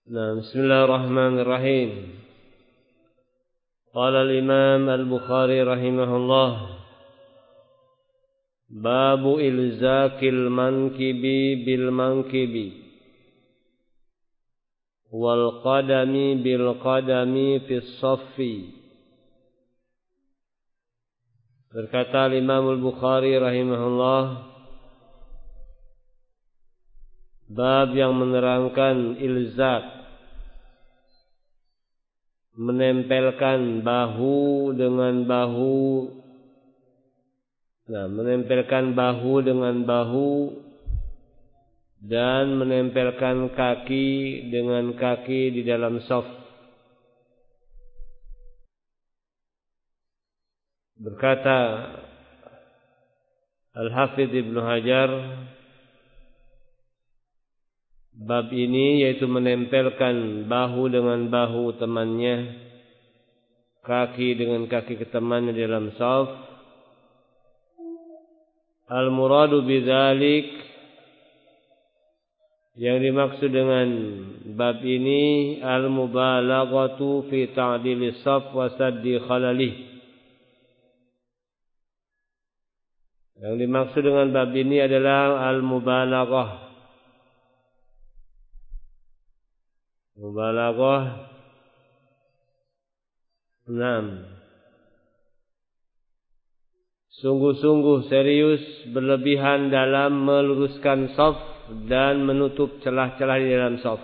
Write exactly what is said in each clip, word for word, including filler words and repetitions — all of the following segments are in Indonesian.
Nah, bismillahirrahmanirrahim. Qala al-Imam Al-Bukhari rahimahullah, babu ilzaqil mankibi bil mankibi wal qadami bil qadami fis saffi. Berkata Imam Al-Bukhari rahimahullah, bab yang menerangkan ilzaq, menempelkan bahu dengan bahu, nah menempelkan bahu dengan bahu dan menempelkan kaki dengan kaki di dalam shaf. Berkata Al-Hafidz Ibnu Hajar, bab ini yaitu menempelkan bahu dengan bahu temannya, kaki dengan kaki temannya dalam shaf. Al-muradu bidzalik, yang dimaksud dengan bab ini al-mubalaghatu fi ta'dilis shaf wa saddi khalalih. Yang dimaksud dengan bab ini adalah al-mubalaghah. Mubalaghah enam, sungguh-sungguh serius berlebihan dalam meluruskan shaf dan menutup celah-celah di dalam shaf,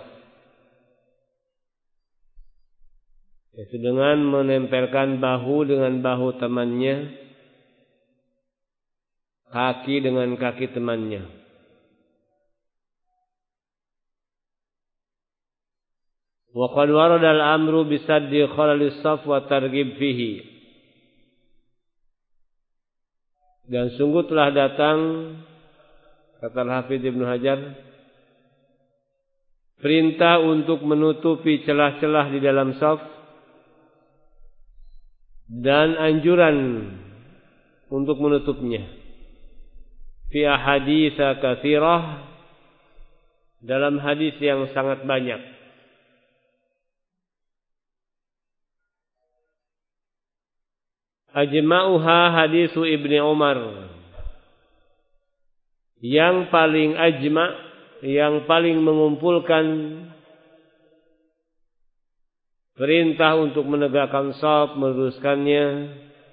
yaitu dengan menempelkan bahu dengan bahu temannya, kaki dengan kaki temannya. Wa qad warada al-amru bisaddi khalalis shaf wa targhib fihi. Dan sungguh telah datang, kata Al-Hafidz Ibnu Hajar, perintah untuk menutupi celah-celah di dalam shaf dan anjuran untuk menutupnya. Fi ahaditsa katsirah, dalam hadis yang sangat banyak. Ajma'uha hadisu Ibni Umar, yang paling ajma', yang paling mengumpulkan perintah untuk menegakkan shaf, meluruskannya,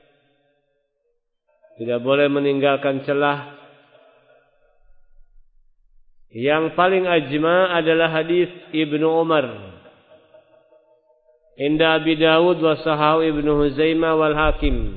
tidak boleh meninggalkan celah. Yang paling ajma' adalah hadis Ibnu Umar inda Abi Dawud wa sahahu Ibnu Huzaimah wal Hakim.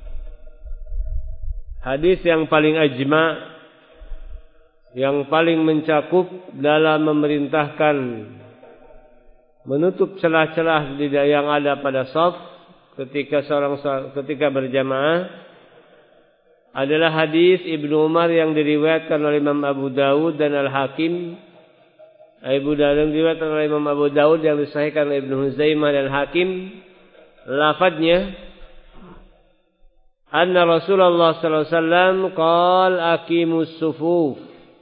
Hadis yang paling ajma', yang paling mencakup dalam memerintahkan menutup celah-celah yang ada pada shaf ketika seorang ketika berjamaah adalah hadis Ibnu Umar yang diriwayatkan oleh Imam Abu Dawud dan Al-Hakim. Abu Dawud diriwayatkan oleh Imam Abu Dawud yang disahihkan oleh Ibnu Huzaimah dan Hakim. Lafadznya, anna Rasulullah sallallahu alaihi wasallam qala aqimus sufuf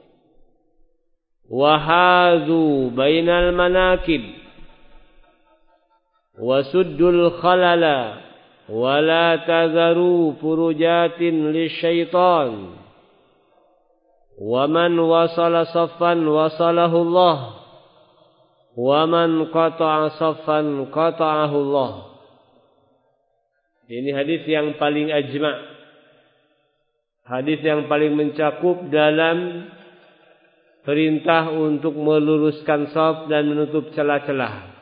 wa hadhu bainal manakib wa suddul khalala wa la tadharu furujatin lisyaitan wa man wasala saffan wasalahu Allah wa man qata'a saffan qata'ahu Allah. Ini hadis yang paling ajma', hadis yang paling mencakup dalam perintah untuk meluruskan shaf dan menutup celah-celah.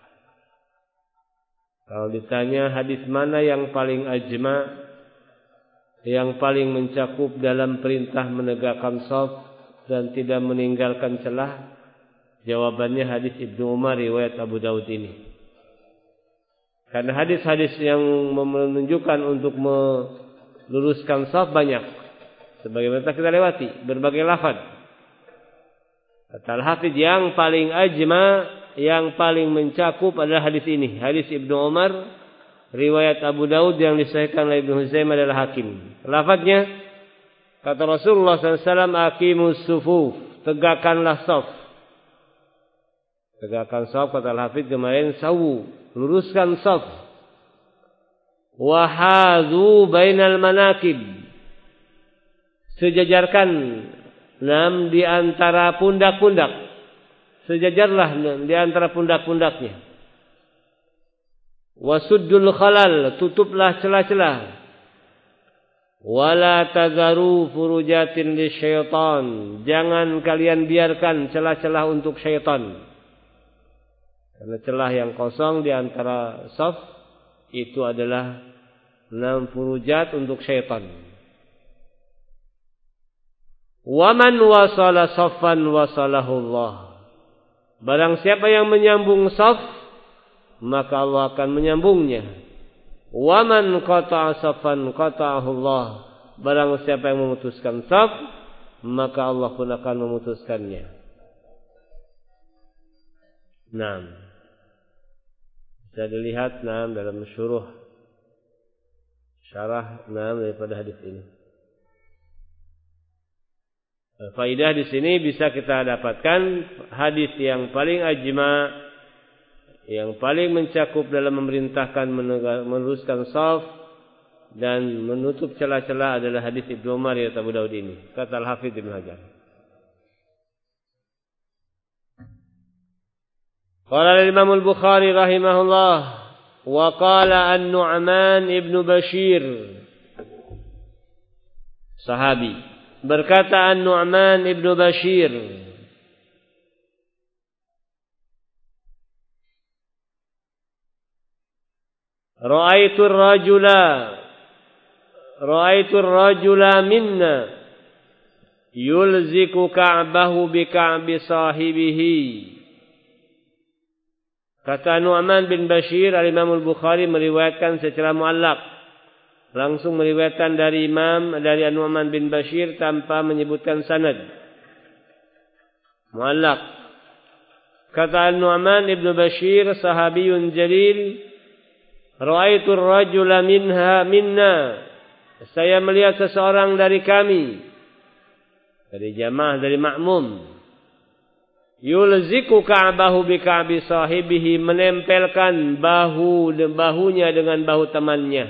Kalau ditanya hadis mana yang paling ajma', yang paling mencakup dalam perintah menegakkan shaf dan tidak meninggalkan celah, jawabannya hadis Ibnu Umar riwayat Abu Dawud ini. Karena hadis-hadis yang menunjukkan untuk meluruskan shaf banyak, sebagaimana kita lewati berbagai lafaz. Kata Al-Hafidz, yang paling ajma', yang paling mencakup adalah hadis ini, hadis Ibnu Umar riwayat Abu Dawud yang disahihkan oleh Ibnu Huzaimah dan Hakim. Lafadznya, kata Rasulullah sallallahu alaihi wasallam, aqimus sufuf, tegakkanlah shaf. Tegakkan shaf, kata Al-Hafidz kemarin, sawu, luruskan shaf. Wa hadzu bainal manakib, sejajarkan nam di antara pundak-pundak. Sejajarlah di antara pundak-pundaknya. Wasuddul khalal, tutuplah celah-celah. Wala tadharu furujatin lisyaitan, jangan kalian biarkan celah-celah untuk syaitan. Karena celah yang kosong di antara shaf itu adalah enam furujat untuk syaitan. Waman wasala saffan wasalahullah, barang siapa yang menyambung shaf, maka Allah akan menyambungnya. Waman qata'a saffan qata'ahu Allah, barang siapa yang memutuskan shaf, maka Allah pun akan memutuskannya. Naam. Bisa dilihat naam dalam syuruh syarah naam daripada hadis ini. Faidah di sini bisa kita dapatkan hadis yang paling ajma, yang paling mencakup dalam memerintahkan meluruskan shaf dan menutup celah-celah adalah hadis Ibnu Umar riwayat Abu Daud ini. Kata Al-Hafidz Ibnu Hajar. Qala al-Imam al-Bukhari rahimahullah wa qala an-Nu'man ibnu Bashir, sahabi, berkata an-Nu'man ibnu Bashir, Ra'aitu ar-rajula Ra'aitu ar-rajula minna yulziku ka'bahu bi ka'bi sahibihi. Kata Nu'man bin Bashir, Al-Imam Al-Bukhari meriwayatkan secara muallaq, langsung meriwayatkan dari Imam dari Nu'man bin Bashir tanpa menyebutkan sanad. Muallaq. Kata Nu'man ibn Bashir, sahabiyun jalil, Ra'aitu ar-rajula minha minna, saya melihat seseorang dari kami, dari jamaah, dari makmum, yulziku ka'bahu bi ka'bi sahibihi, menempelkan bahu bahunya dengan bahu temannya.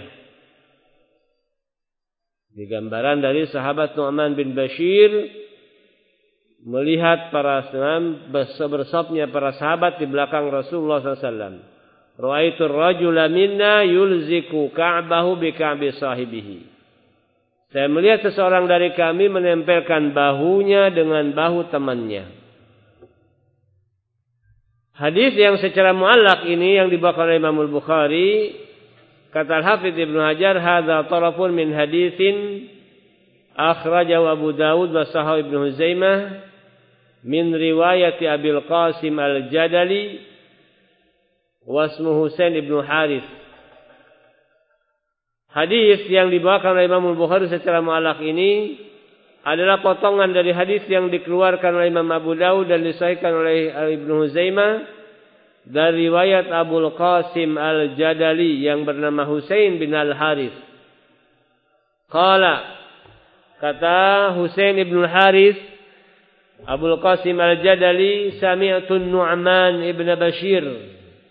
Di gambaran dari sahabat Nu'man bin Bashir melihat para sahabat bersabnya para sahabat di belakang Rasulullah sallallahu alaihi wasallam. Ra'aitu ar-rajula minna yulziku ka'bahu bi ka'bi sahibihi. Saya melihat seseorang dari kami menempelkan bahunya dengan bahu temannya. Hadis yang secara muallaq ini yang dibawakan oleh Imam Al-Bukhari, kata Al-Hafidz Ibnu Hajar, hadza tarafun min haditsin akhrajahu Abu Dawud wa sahahu Ibnu Huzaimah min riwayati Abil Qasim Al-Jadali wasmu Husain ibnu Harith. Hadis yang dibawakan oleh Imam Al-Bukhari secara muallaq ini adalah potongan dari hadis yang dikeluarkan oleh Imam Abu Dawud dan disahihkan oleh Ibnu Huzaimah dari riwayat Abul Qasim Al-Jadali yang bernama Husain bin Al-Harith. Qala, kata Husain ibnu Harith, Abul Qasim Al-Jadali, sami'tu Nu'man ibn Bashir,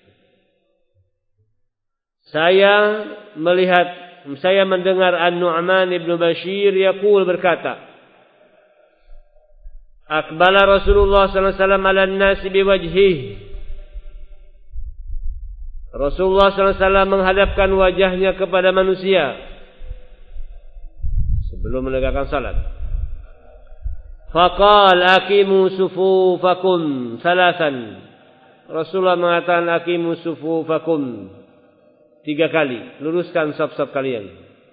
Saya melihat, saya mendengar An-Nu'man ibn Bashir yaqul, berkata, Aqbala Rasulullah sallallahu alaihi wasallam ala an-nasi biwajhihi. Rasulullah sallallahu alaihi wasallam menghadapkan wajahnya kepada manusia sebelum menegakkan salat. Faqal aqimu sufufakum salasan. Rasulullah mengatakan aqimu sufufakum tiga kali, luruskan saf-saf kalian.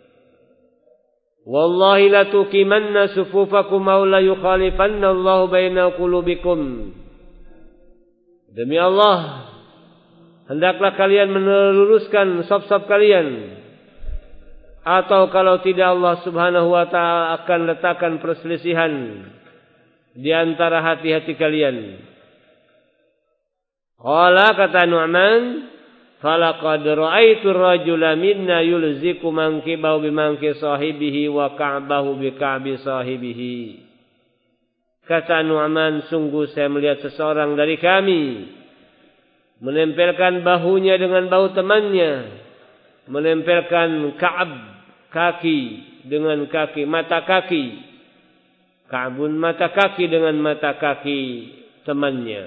Wallahi la tuqimanna sufufakum aw la yukhalifanna Allahu baina qulubikum. Demi Allah, hendaklah kalian meluruskan saf-saf kalian, atau kalau tidak Allah Subhanahu wa taala akan letakkan perselisihan di antara hati-hati kalian. Qala, kata Nu'man, falaqad ra'aitu ar-rajula minna yulziku mankibahu bimanki sahibihi wa ka'bahu bi ka'bi sahibihi. Kata Nu'man, sungguh saya melihat seseorang dari kami menempelkan bahunya dengan bahu temannya, menempelkan Ka'ab kaki dengan kaki mata kaki, Ka'bun mata kaki dengan mata kaki temannya.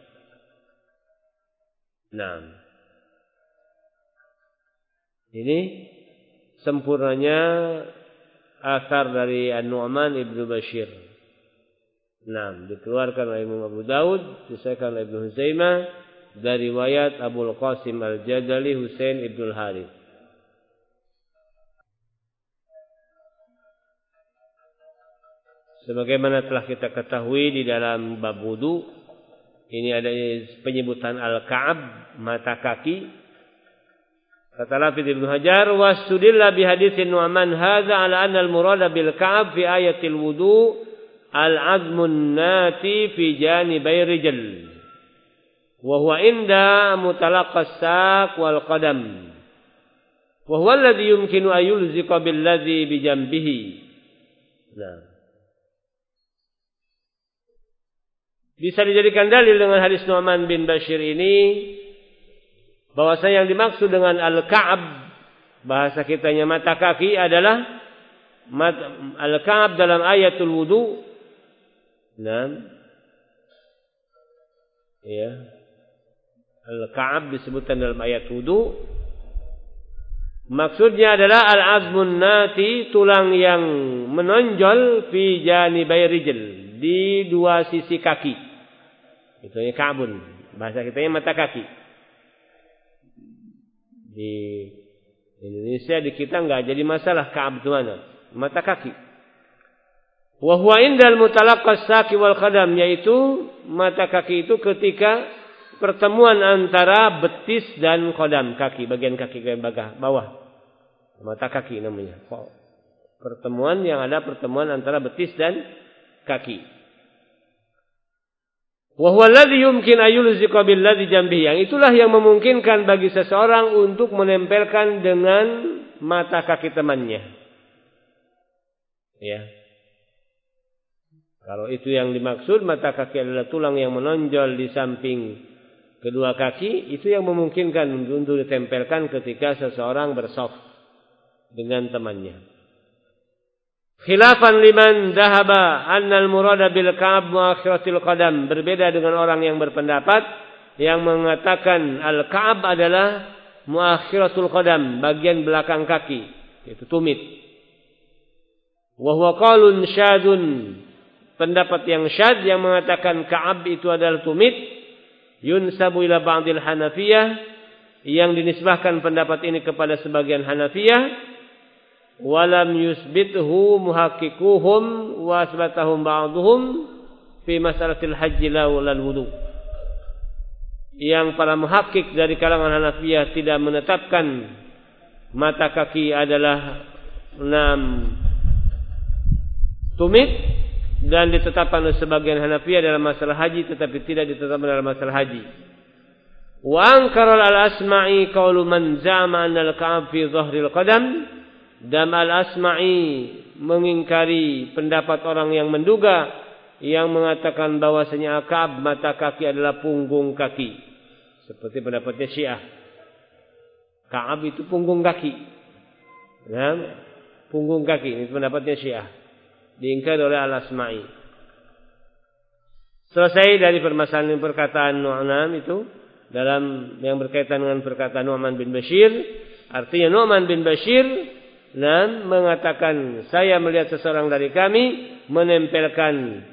Nah, ini sempurnanya asar dari An-Nu'man ibnu Bashir. Nah, dikeluarkan oleh Imam Abu Daud, disahkan oleh Ibnu Huzaimah dari riwayat Abul Qasim Al-Jadali Husain ibnu Harith. Sebagaimana telah kita ketahui di dalam bab wudu, ini ada penyebutan al-Ka'ab, mata kaki. Kata Hafidz Ibnu Hajar, "Wasudilla bi haditsin Nu'man hadza ala anna al-murada bil Ka'ab fi ayatil wudu al-'azmun nati fi janibai rijl. Wa huwa inda mutalaqqas saq wal qadam. Wa huwa alladhi yumkinu an yulziqa bil ladzi bi jambihi." Nah, bisa dijadikan dalil dengan hadis Nu'man bin Bashir ini bahwasanya yang dimaksud dengan al-Ka'ab, bahasa kitanya mata kaki, adalah al-Ka'ab dalam ayatul wudu. Nah, ya, al-Ka'ab disebutkan dalam ayat wudu. Maksudnya adalah al-azmun nati, tulang yang menonjol fi janibai rijl, di dua sisi kaki. Itu ya Ka'bun, bahasa kitanya mata kaki. Di Indonesia, di kita enggak jadi masalah Ka'ab itu mana, mata kaki. Wa huwa indal mutalaqqas saqi wal qadam, yaitu mata kaki itu ketika pertemuan antara betis dan qadam, kaki, bagian kaki bagian bawah. Mata kaki namanya. Pertemuan yang ada pertemuan antara betis dan kaki. Wa huwa alladhi yumkin ayulziqa bil ladzi jambihi, yang itulah yang memungkinkan bagi seseorang untuk menempelkan dengan mata kaki temannya. Ya. Kalau itu yang dimaksud, mata kaki adalah tulang yang menonjol di samping kedua kaki, itu yang memungkinkan untuk ditempelkan ketika seseorang bersaf dengan temannya. Khilafan liman dhahaba annal murada bil Ka'ab muakhiratil qadam, berbeda dengan orang yang berpendapat yang mengatakan al-Ka'ab adalah muakhiratul qadam, bagian belakang kaki, yaitu tumit. Wa huwa qaulun syadun, pendapat yang syad yang mengatakan Ka'ab itu adalah tumit, yunsabu ila ba'dil Hanafiyah, yang dinisbahkan pendapat ini kepada sebagian Hanafiyah. Walam yusbithu muhaqqiquhum wa asbatahum ba'dhum fi masalatil haji wal wudu. Yang para muhakkik dari kalangan Hanafiyah tidak menetapkan mata kaki adalah enam tumit, dan ditetapkan oleh sebagian Hanafiyah dalam masalah haji, tetapi tidak ditetapkan dalam masalah haji. Wa ankara al-Asma'i qaulu man za'ama anna al-Ka'ab fi dhahril qadam, dan al-Asma'i mengingkari pendapat orang yang menduga, yang mengatakan bahwasanya Ka'ab mata kaki adalah punggung kaki, seperti pendapatnya Syiah. Ka'ab itu punggung kaki. Nah, punggung kaki ini pendapatnya Syiah, diingkari oleh al-Asma'i. Selesai dari permasalahan perkataan Nu'man itu dalam yang berkaitan dengan perkataan Nu'man bin Bashir. Artinya Nu'man bin Bashir dan mengatakan, saya melihat seseorang dari kami menempelkan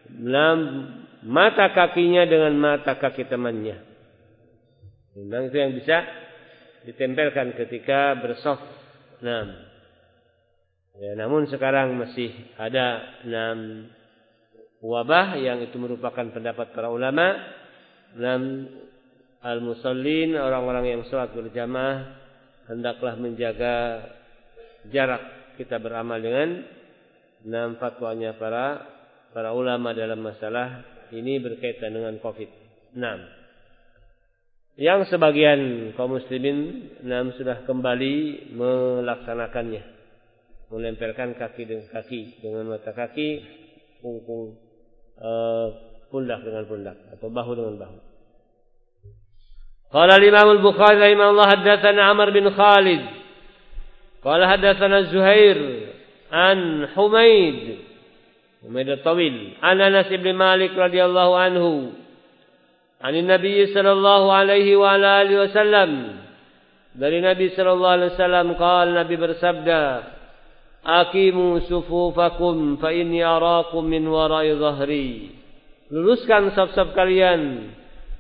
mata kakinya dengan mata kaki temannya. Memang itu yang bisa ditempelkan ketika bersaf. Nah, ya, namun sekarang masih ada enam wabah yang itu merupakan pendapat para ulama. Enam al-musallin, orang-orang yang salat berjamaah, hendaklah menjaga jarak. Kita beramal dengan enam fatwanya para para ulama dalam masalah ini berkaitan dengan Covid. Enam. Yang sebagian kaum muslimin enam sudah kembali melaksanakannya, menempelkan kaki dengan kaki dengan mata kaki, punggung uh, pundak dengan pundak, atau bahu dengan bahu. Qala al-Imam al-Bukhari rahimahullah haddatsana Amr bin Khalid. Qala haddatsana Zuhair an Humaid. Humaid at-Tawil. An Anas bin Malik radhiyallahu anhu. An Nabi sallallahu alaihi wa ala alihi wasallam. Dari Nabi sallallahu alaihi wasallam qala, Nabi bersabda, Aqimu sufufakum fa inni arakum min wara'i dhahri. Luruskan saf-saf kalian,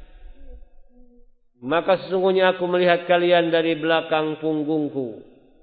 maka sesungguhnya aku melihat kalian dari belakang punggungku.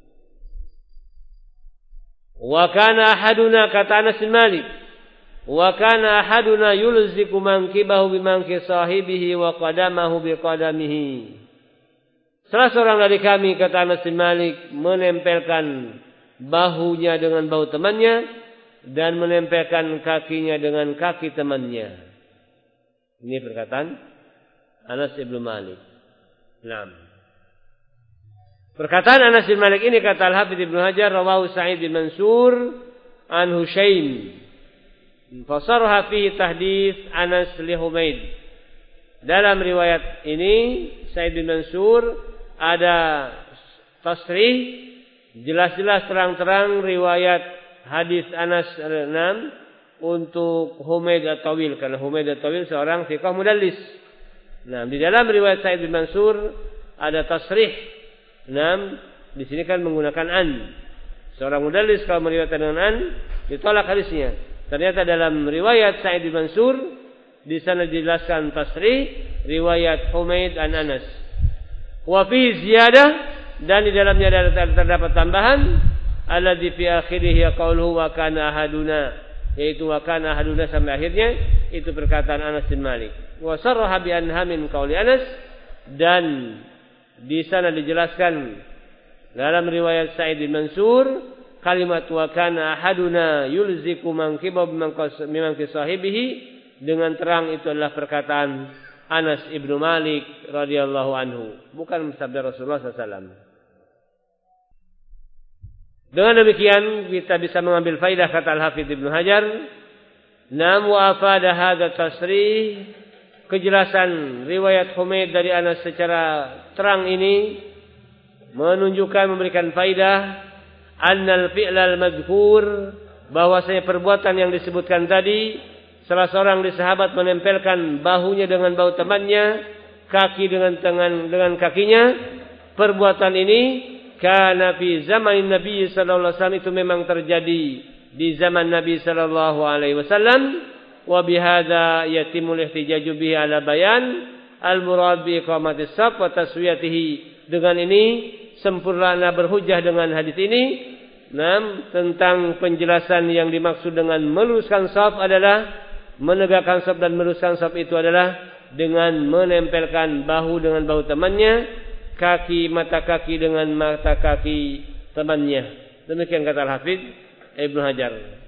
Wa kana ahaduna, kata Anas bin Malik, wa kana ahaduna yulziku mankibahu bimanki sahibihi wa qadamahu biqadamihi. Salah seorang dari kami, kata Anas bin Malik, menempelkan bahunya dengan bahu temannya dan menempelkan kakinya dengan kaki temannya. Ini perkataan Anas bin Malik. Naam. Perkataan Anas bin Malik ini, kata Al-Hafidz Ibnu Hajar, rawahu Sa'id bin Mansur an Hushaim. Fasarha fihi tahdits Anas li Humaid. Dalam riwayat ini Sa'id bin Mansur ada tasrih, jelas-jelas terang-terang riwayat hadis Anas enam untuk Humaid at-Tawil, karena Humaid at-Tawil seorang thiqah mudallis. Nah, di dalam riwayat Sa'id bin Mansur ada tasrih. enam di sini kan menggunakan an. Seorang mudallis kalau meriwayatkan dengan an ditolak hadisnya. Ternyata dalam riwayat Sa'id bin Mansur di sana dijelaskan tasrih riwayat Humaid an Anas. Wa fi ziyadah, dan di dalamnya ada terdapat tambahan alladzi fi akhirih qauluhu wa kana ahaduna, yaitu wa kana ahaduna sampai akhirnya, itu perkataan Anas bin Malik. Wa sarraha bi anha min qauli Anas, dan di sana dijelaskan dalam riwayat Sa'id bin Mansur kalimat wa kana ahaduna yulziku mankibahu bimanki sahibihi, dengan terang itu adalah perkataan Anas ibnu Malik radhiyallahu anhu, bukan sabda Rasulullah sallallahu alaihi wasallam. Dengan demikian kita bisa mengambil faidah, kata Al-Hafidz Ibnu Hajar, nam wa afada hadza tasrih, kejelasan riwayat Humaid dari Anas secara terang ini menunjukkan, memberikan faidah, annal fi'lal madhkur, bahwasanya perbuatan yang disebutkan tadi, salah seorang di sahabat menempelkan bahunya dengan bahu temannya, kaki dengan tangan dengan kakinya, perbuatan ini kana fi zaman Nabi sallallahu alaihi wasallam, itu memang terjadi di zaman Nabi sallallahu alaihi wasallam. Wa bihadza yatimul ihtijaju bihi ala bayan al-murad bi iqamatis shaf wa taswiyatihi. Dengan ini sempurna berhujjah dengan hadis ini. Nam tentang penjelasan yang dimaksud dengan meluruskan shaf adalah menegakkan shaf, dan meluruskan shaf itu adalah dengan menempelkan bahu dengan bahu temannya, kaki mata kaki dengan mata kaki temannya. Demikian kata Al-Hafidz Ibnu Hajar.